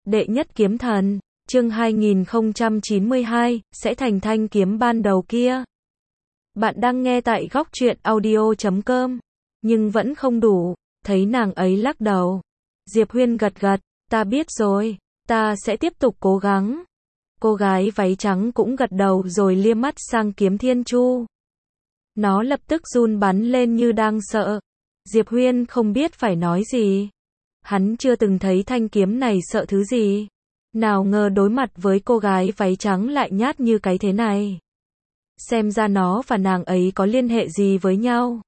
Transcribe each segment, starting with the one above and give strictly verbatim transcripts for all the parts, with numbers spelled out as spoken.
Đệ nhất kiếm thần, chương hai nghìn không trăm chín mươi hai, sẽ thành thanh kiếm ban đầu kia. Bạn đang nghe tại góc truyện audio chấm com, nhưng vẫn không đủ, thấy nàng ấy lắc đầu. Diệp Huyên gật gật, ta biết rồi, ta sẽ tiếp tục cố gắng. Cô gái váy trắng cũng gật đầu rồi lia mắt sang kiếm Thiên Chu. Nó lập tức run bắn lên như đang sợ. Diệp Huyên không biết phải nói gì. Hắn chưa từng thấy thanh kiếm này sợ thứ gì. Nào ngờ đối mặt với cô gái váy trắng lại nhát như cái thế này. Xem ra nó và nàng ấy có liên hệ gì với nhau.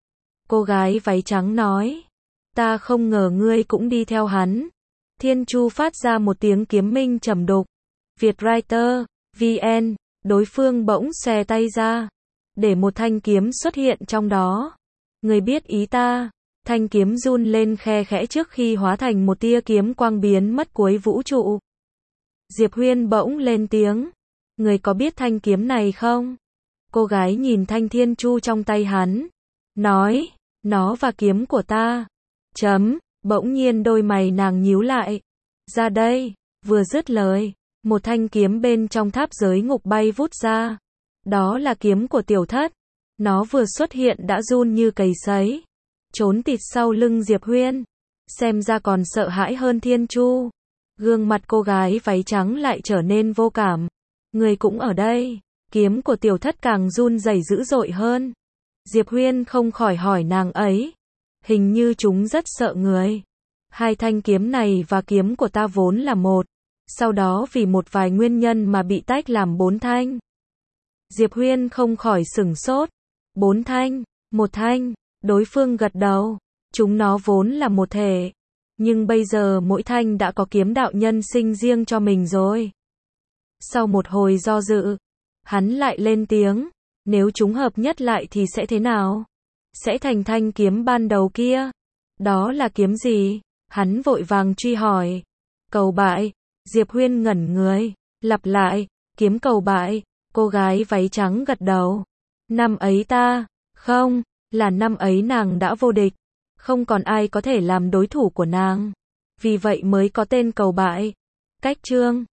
Cô gái váy trắng nói. Ta không ngờ ngươi cũng đi theo hắn. Thiên Chu phát ra một tiếng kiếm minh trầm đục. Vietwriter, vê en, đối phương bỗng xòe tay ra. Để một thanh kiếm xuất hiện trong đó. Người biết ý ta. Thanh kiếm run lên khe khẽ trước khi hóa thành một tia kiếm quang biến mất cuối vũ trụ. Diệp Huyên bỗng lên tiếng. Người có biết thanh kiếm này không? Cô gái nhìn thanh Thiên Chu trong tay hắn. Nói, nó và kiếm của ta. Chấm, bỗng nhiên đôi mày nàng nhíu lại. Ra đây, vừa dứt lời. Một thanh kiếm bên trong tháp giới ngục bay vút ra. Đó là kiếm của tiểu thất. Nó vừa xuất hiện đã run như cầy sấy. Trốn tịt sau lưng Diệp Huyên. Xem ra còn sợ hãi hơn Thiên Chu. Gương mặt cô gái váy trắng lại trở nên vô cảm. Người cũng ở đây. Kiếm của tiểu thất càng run rẩy dữ dội hơn. Diệp Huyên không khỏi hỏi nàng ấy. Hình như chúng rất sợ người. Hai thanh kiếm này và kiếm của ta vốn là một. Sau đó vì một vài nguyên nhân mà bị tách làm bốn thanh. Diệp Huyên không khỏi sửng sốt. Bốn thanh, một thanh, đối phương gật đầu. Chúng nó vốn là một thể. Nhưng bây giờ mỗi thanh đã có kiếm đạo nhân sinh riêng cho mình rồi. Sau một hồi do dự, hắn lại lên tiếng. Nếu chúng hợp nhất lại thì sẽ thế nào? Sẽ thành thanh kiếm ban đầu kia. Đó là kiếm gì? Hắn vội vàng truy hỏi. Cầu bại. Diệp Huyên ngẩn người. Lặp lại. Kiếm cầu bại. Cô gái váy trắng gật đầu. Năm ấy ta. Không. Là năm ấy nàng đã vô địch. Không còn ai có thể làm đối thủ của nàng. Vì vậy mới có tên cầu bại. Cách chương.